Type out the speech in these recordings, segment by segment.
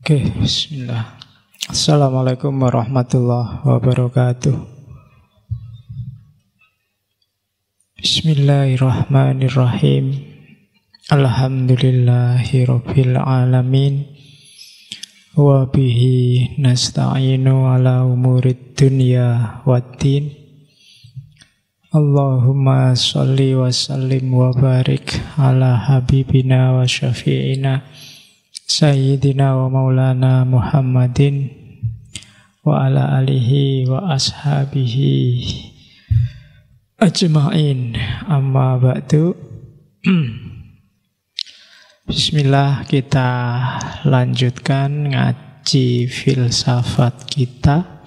Oke, bismillah. Assalamualaikum warahmatullahi wabarakatuh. Bismillahirrahmanirrahim. Alhamdulillahi rabbil alamin. Wa bihi nasta'inu ala umurid dunya waddin. Allahumma sholli wa sallim wa barik ala habibina wa syafi'ina Sayyidina wa maulana Muhammadin wa ala alihi wa ashabihi ajma'in, amma ba'du. Bismillah, kita lanjutkan ngaji filsafat kita.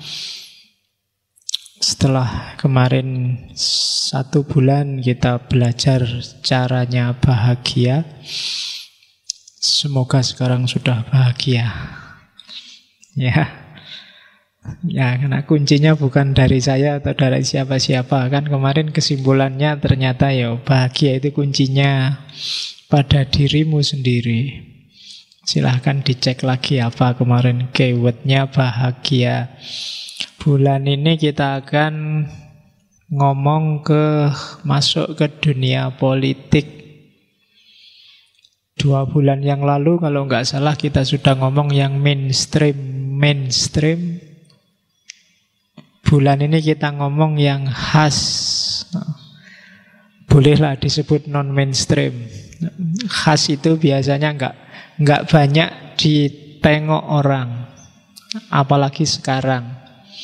Setelah kemarin 1 bulan kita belajar caranya bahagia, semoga sekarang sudah bahagia. Ya, karena kuncinya bukan dari saya atau dari siapa-siapa. Kan kemarin kesimpulannya ternyata ya bahagia itu kuncinya pada dirimu sendiri. Silahkan dicek lagi apa kemarin keywordnya bahagia. Bulan ini kita akan masuk ke dunia politik. 2 bulan yang lalu kalau nggak salah kita sudah ngomong yang mainstream. Bulan ini kita ngomong yang khas. Bolehlah disebut non-mainstream. Khas itu biasanya nggak banyak ditengok orang, apalagi sekarang.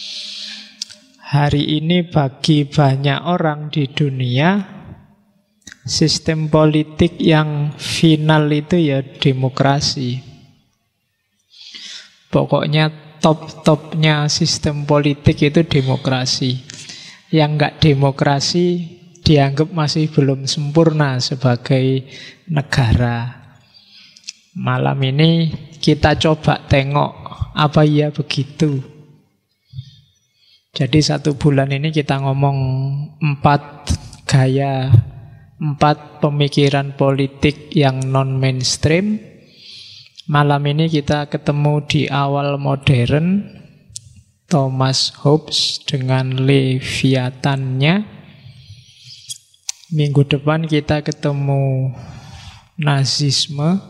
Hari ini bagi banyak orang di dunia, sistem politik yang final itu ya demokrasi. Pokoknya top-topnya sistem politik itu demokrasi. Yang nggak demokrasi dianggap masih belum sempurna sebagai negara. Malam ini kita coba tengok apa iya begitu. Jadi 1 bulan ini kita ngomong 4 gaya, 4 pemikiran politik yang non-mainstream. Malam ini kita ketemu di awal modern, Thomas Hobbes dengan Leviathannya. Minggu depan kita ketemu Nazisme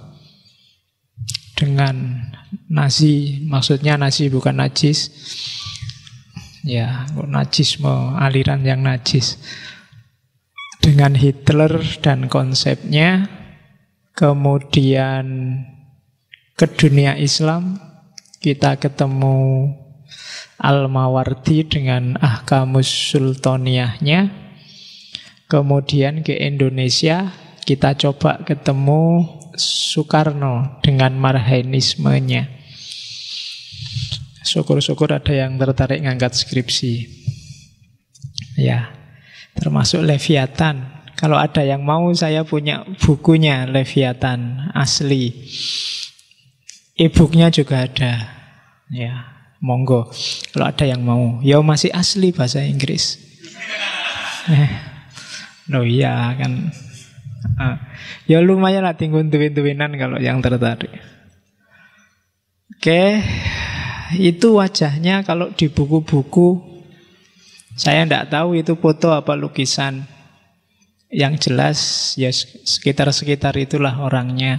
dengan Nazi, maksudnya Nazi bukan najis. Ya, Nazisme, aliran yang najis. Dengan Hitler dan konsepnya. Kemudian ke dunia Islam kita ketemu Al-Mawardi dengan Ahkamus Sultaniyahnya. Kemudian ke Indonesia kita coba ketemu Soekarno dengan Marhainismenya. Syukur-syukur ada yang tertarik ngangkat skripsi. Ya, termasuk Leviathan. Kalau ada yang mau, saya punya bukunya Leviathan asli. E-booknya juga ada. Ya, monggo. Kalau ada yang mau. Ya masih asli bahasa Inggris. No iya kan. Ya lumayan lah tinggun-tuwin-tuwinan kalau yang tertarik. Oke. Itu wajahnya kalau di buku-buku. Saya tidak tahu itu foto apa lukisan. Yang jelas ya sekitar-sekitar itulah orangnya.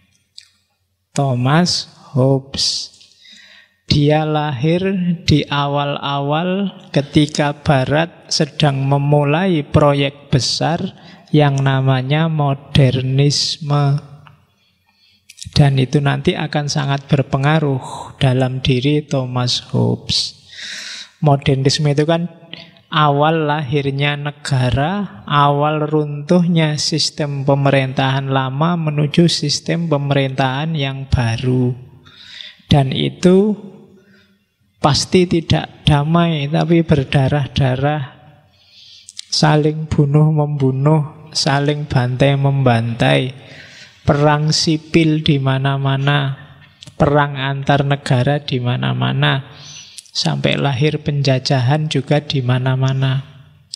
Thomas Hobbes. Dia lahir di awal-awal ketika Barat sedang memulai proyek besar yang namanya modernisme. Dan itu nanti akan sangat berpengaruh dalam diri Thomas Hobbes. Modernisme itu kan awal lahirnya negara, awal runtuhnya sistem pemerintahan lama menuju sistem pemerintahan yang baru. Dan itu pasti tidak damai, tapi berdarah-darah, saling bunuh-membunuh, saling bantai-membantai. Perang sipil di mana-mana, perang antar negara di mana-mana, sampai lahir penjajahan juga di mana-mana.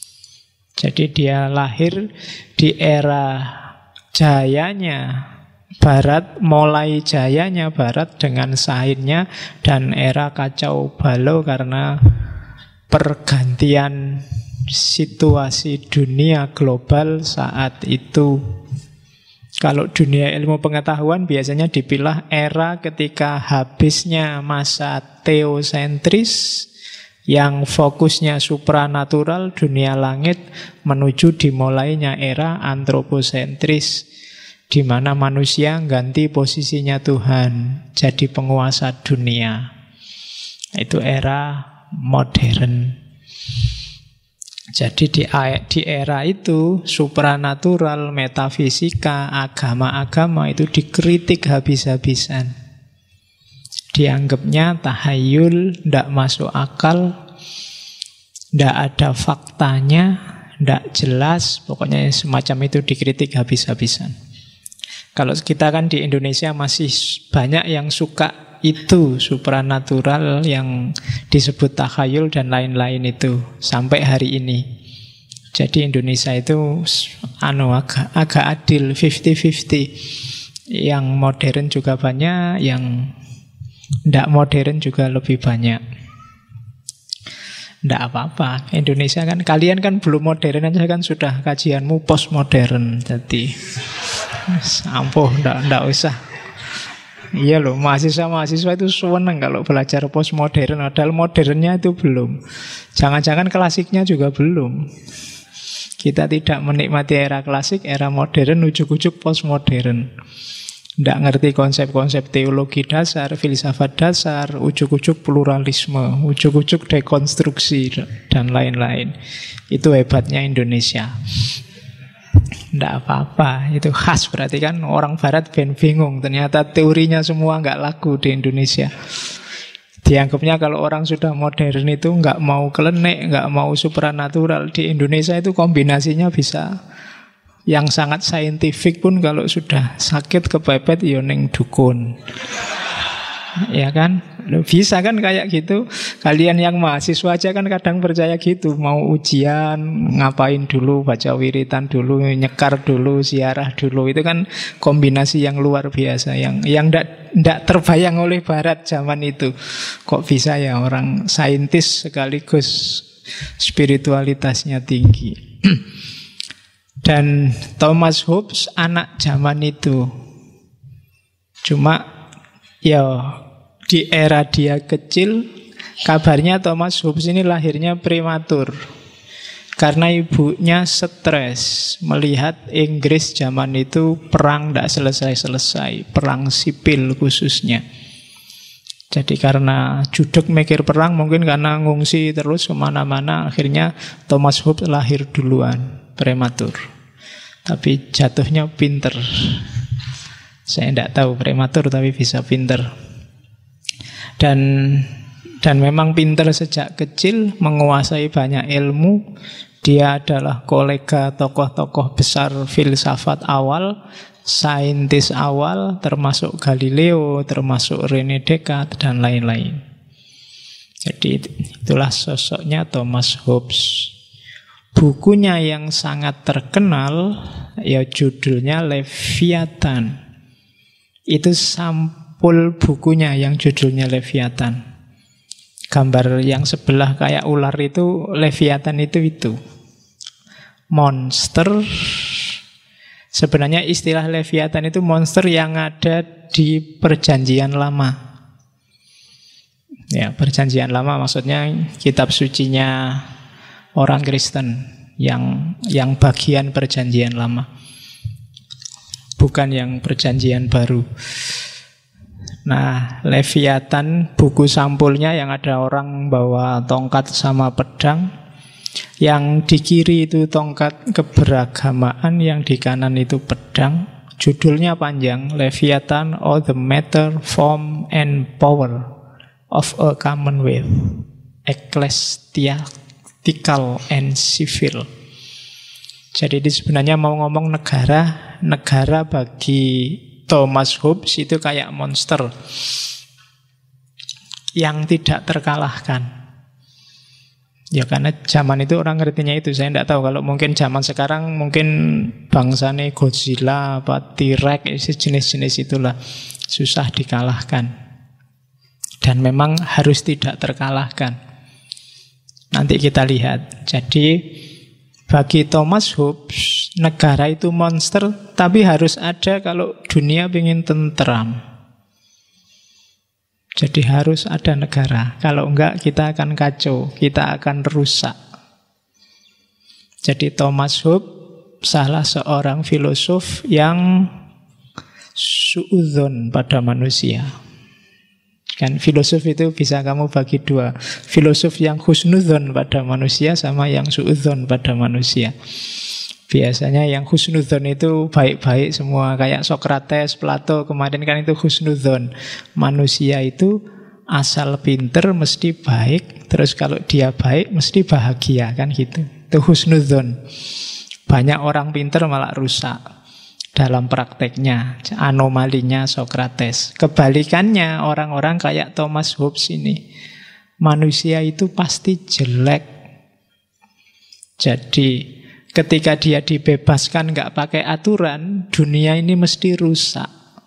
Jadi dia lahir di era jayanya Barat, mulai jayanya Barat dengan sahihnya, dan era kacau balau karena pergantian situasi dunia global saat itu. Kalau dunia ilmu pengetahuan biasanya dipilah era ketika habisnya masa teosentris yang fokusnya supranatural, dunia langit, menuju dimulainya era antroposentris, di mana manusia ganti posisinya Tuhan, jadi penguasa dunia. Itu era modern. Jadi di era itu supranatural, metafisika, agama-agama itu dikritik habis-habisan. Dianggapnya tahayul, tidak masuk akal, tidak ada faktanya, tidak jelas, pokoknya semacam itu dikritik habis-habisan. Kalau kita kan di Indonesia masih banyak yang suka itu, supranatural yang disebut takhayul dan lain-lain itu sampai hari ini. Jadi Indonesia itu agak adil, 50-50. Yang modern juga banyak, yang tidak modern juga lebih banyak. Tidak apa-apa. Indonesia kan, kalian kan belum modern aja kan sudah kajianmu postmodern. Jadi ampuh, tidak usah. Iya loh, mahasiswa-mahasiswa itu seneng kalau belajar postmodern, padahal modernnya itu belum. Jangan-jangan klasiknya juga belum. Kita tidak menikmati era klasik, era modern, ujuk-ujuk postmodern. Tidak ngerti konsep-konsep teologi dasar, filsafat dasar, ujuk-ujuk pluralisme, ujuk-ujuk dekonstruksi, dan lain-lain. Itu hebatnya Indonesia. Tidak apa-apa, itu khas, berarti kan orang barat ben bingung. Ternyata teorinya semua nggak laku di Indonesia. Dianggapnya kalau orang sudah modern itu nggak mau klenik, nggak mau supranatural. Di Indonesia itu kombinasinya bisa. Yang sangat saintifik pun kalau sudah sakit kepepet ya ning dukun. Ya kan? Bisa kan kayak gitu. Kalian yang mahasiswa aja kan kadang percaya gitu. Mau ujian, ngapain dulu, baca wiritan dulu, nyekar dulu, ziarah dulu. Itu kan kombinasi yang luar biasa, yang ndak terbayang oleh Barat zaman itu. Kok bisa ya orang saintis sekaligus spiritualitasnya tinggi. Dan Thomas Hobbes anak zaman itu. Cuma ya di era dia kecil, kabarnya Thomas Hobbes ini lahirnya prematur karena ibunya stres melihat Inggris zaman itu perang tidak selesai-selesai, perang sipil khususnya. Jadi karena judek mikir perang, mungkin karena ngungsi terus kemana-mana, akhirnya Thomas Hobbes lahir duluan, prematur. Tapi jatuhnya pinter. Saya tidak tahu prematur tapi bisa pinter. Dan memang pinter sejak kecil, menguasai banyak ilmu. Dia adalah kolega tokoh-tokoh besar filsafat awal, saintis awal, termasuk Galileo, termasuk René Descartes, dan lain-lain. Jadi itulah sosoknya Thomas Hobbes. Bukunya yang sangat terkenal, ya judulnya Leviathan. Itu sampul bukunya yang judulnya Leviathan. Gambar yang sebelah kayak ular itu, Leviathan itu. Monster. Sebenarnya istilah Leviathan itu monster yang ada di Perjanjian Lama. Ya, Perjanjian Lama maksudnya kitab sucinya orang Kristen yang bagian Perjanjian Lama, bukan yang Perjanjian Baru. Nah, Leviathan buku sampulnya yang ada orang bawa tongkat sama pedang. Yang di kiri itu tongkat keberagamaan, yang di kanan itu pedang. Judulnya panjang, Leviathan, All the Matter, Form and Power of a Commonwealth, Ecclesiastical and Civil. Jadi ini sebenarnya mau ngomong negara. Negara bagi Thomas Hobbes itu kayak monster yang tidak terkalahkan. Ya karena zaman itu orang ngertinya itu. Saya tidak tahu kalau mungkin zaman sekarang mungkin bangsane Godzilla apa T-Rex jenis-jenis itulah susah dikalahkan. Dan memang harus tidak terkalahkan. Nanti kita lihat. Jadi bagi Thomas Hobbes negara itu monster, tapi harus ada kalau dunia ingin tentram. Jadi harus ada negara. Kalau enggak kita akan kacau, kita akan rusak. Jadi Thomas Hobbes salah seorang filosof yang suudzon pada manusia. Kan filosof itu bisa kamu bagi dua. Filosof yang husnudzon pada manusia sama yang suudzon pada manusia. Biasanya yang husnudzon itu baik-baik semua. Kayak Sokrates, Plato kemarin kan itu husnudzon. Manusia itu asal pinter mesti baik. Terus kalau dia baik mesti bahagia kan gitu. Itu husnudzon. Banyak orang pinter malah rusak dalam prakteknya. Anomalinya Sokrates. Kebalikannya orang-orang kayak Thomas Hobbes ini. Manusia itu pasti jelek. Jadi ketika dia dibebaskan nggak pakai aturan, dunia ini mesti rusak.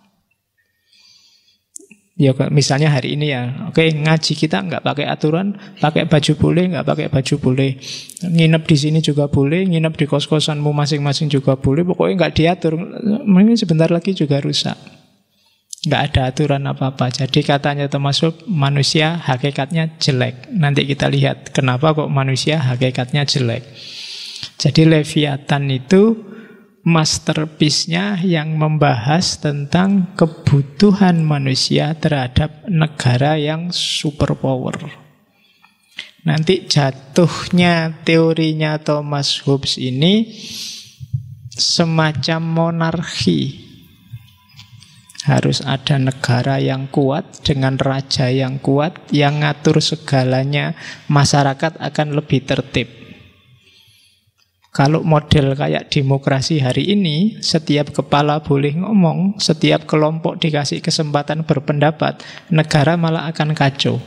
Ya misalnya hari ini ya, oke ngaji kita nggak pakai aturan, pakai baju boleh, nggak pakai baju boleh. Nginep di sini juga boleh, nginep di kos-kosanmu masing-masing juga boleh. Pokoknya nggak diatur, mungkin sebentar lagi juga rusak. Nggak ada aturan apa-apa. Jadi katanya termasuk manusia hakikatnya jelek. Nanti kita lihat kenapa kok manusia hakikatnya jelek. Jadi Leviathan itu masterpiece-nya yang membahas tentang kebutuhan manusia terhadap negara yang superpower. Nanti jatuhnya teorinya Thomas Hobbes ini semacam monarki. Harus ada negara yang kuat dengan raja yang kuat yang ngatur segalanya, masyarakat akan lebih tertib. Kalau model kayak demokrasi hari ini, setiap kepala boleh ngomong, setiap kelompok dikasih kesempatan berpendapat, negara malah akan kacau.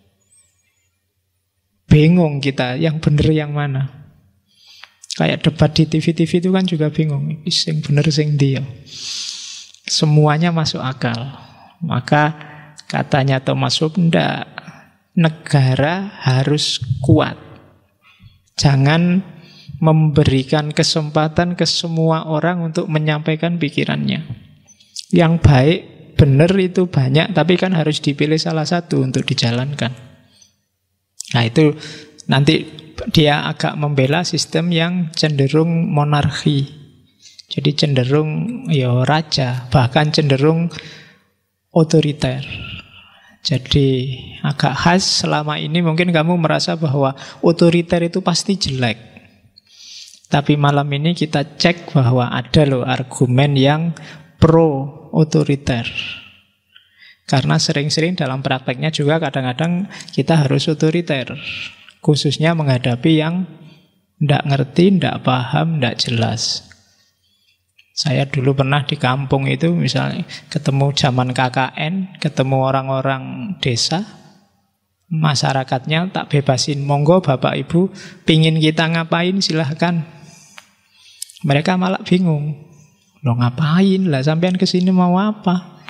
Bingung kita, yang benar yang mana. Kayak debat di TV-TV itu kan juga bingung. Sing bener sing dia. Semuanya masuk akal. Maka katanya Thomas Hobbes, enggak. Negara harus kuat. Jangan memberikan kesempatan ke semua orang untuk menyampaikan pikirannya. Yang baik, benar itu banyak, tapi kan harus dipilih salah satu untuk dijalankan. Nah itu nanti dia agak membela sistem yang cenderung monarki. Jadi cenderung ya raja, bahkan cenderung otoriter. Jadi agak khas selama ini mungkin kamu merasa bahwa otoriter itu pasti jelek. Tapi malam ini kita cek bahwa ada loh argumen yang pro-otoriter. Karena sering-sering dalam prakteknya juga kadang-kadang kita harus otoriter. Khususnya menghadapi yang tidak ngerti, tidak paham, tidak jelas. Saya dulu pernah di kampung itu misalnya ketemu zaman KKN, ketemu orang-orang desa, masyarakatnya tak bebasin, monggo Bapak Ibu pingin kita ngapain silahkan. Mereka malah bingung. Loh ngapain lah, sampean kesini mau apa?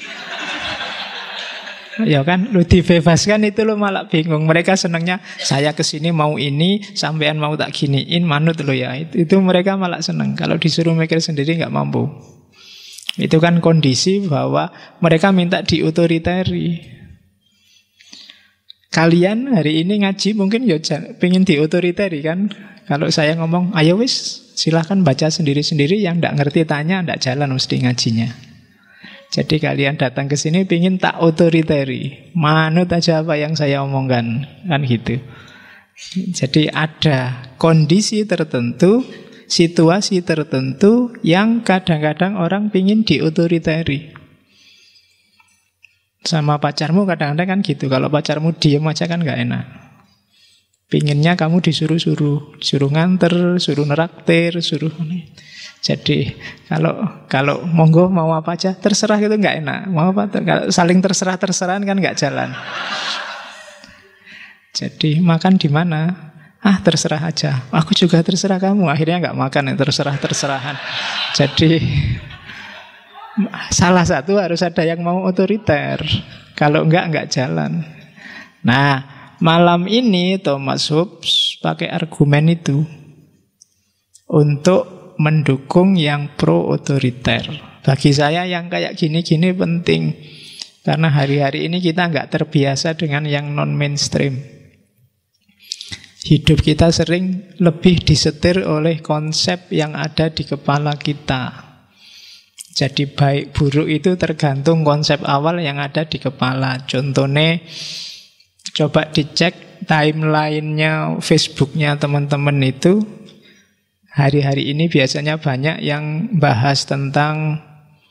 Ya kan, lu dibebaskan itu lo malah bingung. Mereka senangnya saya kesini mau ini, sampean mau tak giniin, manut lo ya. Itu mereka malah senang. Kalau disuruh mikir sendiri nggak mampu. Itu kan kondisi bahwa mereka minta diotoriteri. Kalian hari ini ngaji mungkin ya pengen diotoriteri kan. Kalau saya ngomong, ayo wis silahkan baca sendiri-sendiri, yang tidak ngerti tanya, tidak jalan mesti ngajinya. Jadi kalian datang ke sini pengen tak otoriteri, manut aja apa yang saya omongkan, kan gitu. Jadi ada kondisi tertentu, situasi tertentu yang kadang-kadang orang pengen diotoriteri. Sama pacarmu kadang-kadang kan gitu. Kalau pacarmu diem aja kan gak enak. Pinginnya kamu disuruh-suruh, suruh nganter, suruh neraktir, suruh. Jadi kalau monggo mau apa aja terserah itu nggak enak. Mau apa? Kalau saling terserah-terserahan kan nggak jalan. Jadi makan di mana? Terserah aja, aku juga terserah kamu. Akhirnya nggak makan, ya terserah-terserahan. Jadi salah satu harus ada yang mau otoriter. Kalau nggak jalan. Nah, malam ini Thomas Hobbes pakai argumen itu untuk mendukung yang pro-otoriter. Bagi saya yang kayak gini-gini penting. Karena hari-hari ini kita nggak terbiasa dengan yang non-mainstream. Hidup kita sering lebih disetir oleh konsep yang ada di kepala kita. Jadi baik buruk itu tergantung konsep awal yang ada di kepala. Contohnya, coba dicek timeline-nya Facebook-nya teman-teman itu. Hari-hari ini biasanya banyak yang bahas tentang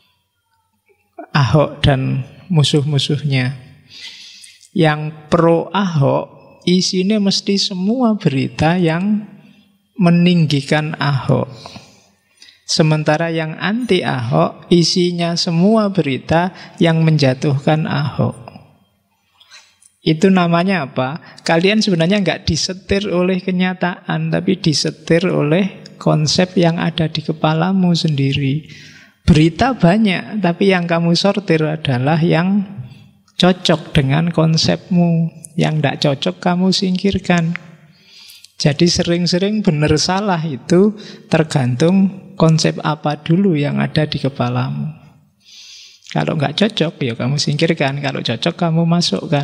Ahok dan musuh-musuhnya. Yang pro Ahok, isinya mesti semua berita yang meninggikan Ahok. Sementara yang anti Ahok, isinya semua berita yang menjatuhkan Ahok. Itu namanya apa? Kalian sebenarnya nggak disetir oleh kenyataan, tapi disetir oleh konsep yang ada di kepalamu sendiri. Berita banyak, tapi yang kamu sortir adalah yang cocok dengan konsepmu. Yang nggak cocok kamu singkirkan. Jadi sering-sering benar salah itu tergantung konsep apa dulu yang ada di kepalamu. Kalau nggak cocok, ya kamu singkirkan. Kalau cocok, kamu masukkan.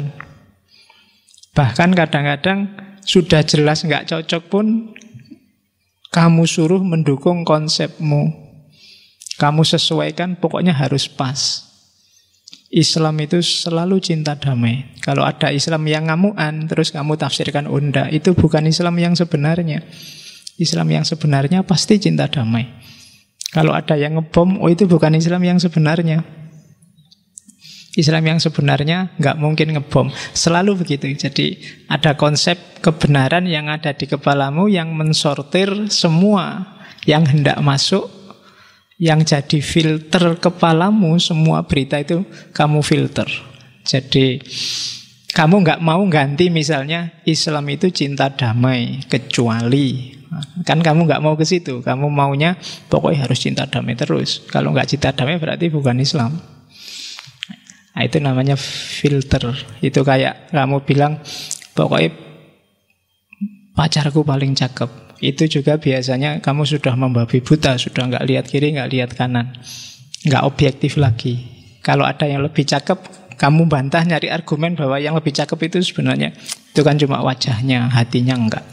Bahkan kadang-kadang sudah jelas nggak cocok pun kamu suruh mendukung konsepmu. Kamu sesuaikan, pokoknya harus pas. Islam itu selalu cinta damai. Kalau ada Islam yang ngamuan, terus kamu tafsirkan enggak, itu bukan Islam yang sebenarnya. Islam yang sebenarnya pasti cinta damai. Kalau ada yang ngebom, itu bukan Islam yang sebenarnya. Islam yang sebenarnya nggak mungkin ngebom. Selalu begitu. Jadi ada konsep kebenaran yang ada di kepalamu yang mensortir semua yang hendak masuk, yang jadi filter kepalamu. Semua berita itu kamu filter. Jadi kamu nggak mau ganti misalnya Islam itu cinta damai, kecuali kan kamu nggak mau ke situ. Kamu maunya pokoknya harus cinta damai terus. Kalau nggak cinta damai berarti bukan Islam. Nah, itu namanya filter. Itu kayak kamu bilang pokoknya pacarku paling cakep. Itu juga biasanya kamu sudah membabi buta, sudah nggak lihat kiri, nggak lihat kanan, nggak objektif lagi. Kalau ada yang lebih cakep, kamu bantah nyari argumen bahwa yang lebih cakep itu sebenarnya itu kan cuma wajahnya, hatinya enggak.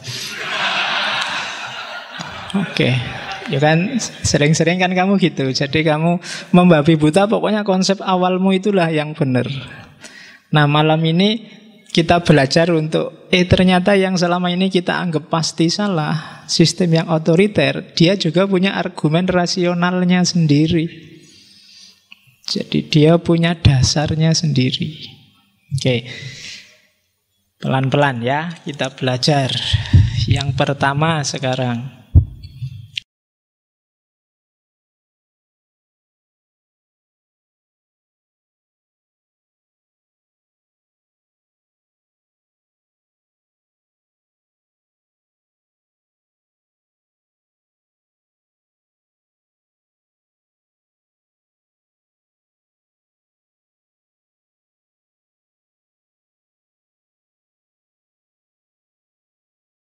Oke. Ya kan sering-sering kan kamu gitu. Jadi kamu membabi buta, pokoknya konsep awalmu itulah yang benar. Nah, malam ini kita belajar untuk ternyata yang selama ini kita anggap pasti salah, sistem yang otoriter, dia juga punya argumen rasionalnya sendiri. Jadi dia punya dasarnya sendiri. Oke. Pelan-pelan ya kita belajar. Yang pertama sekarang,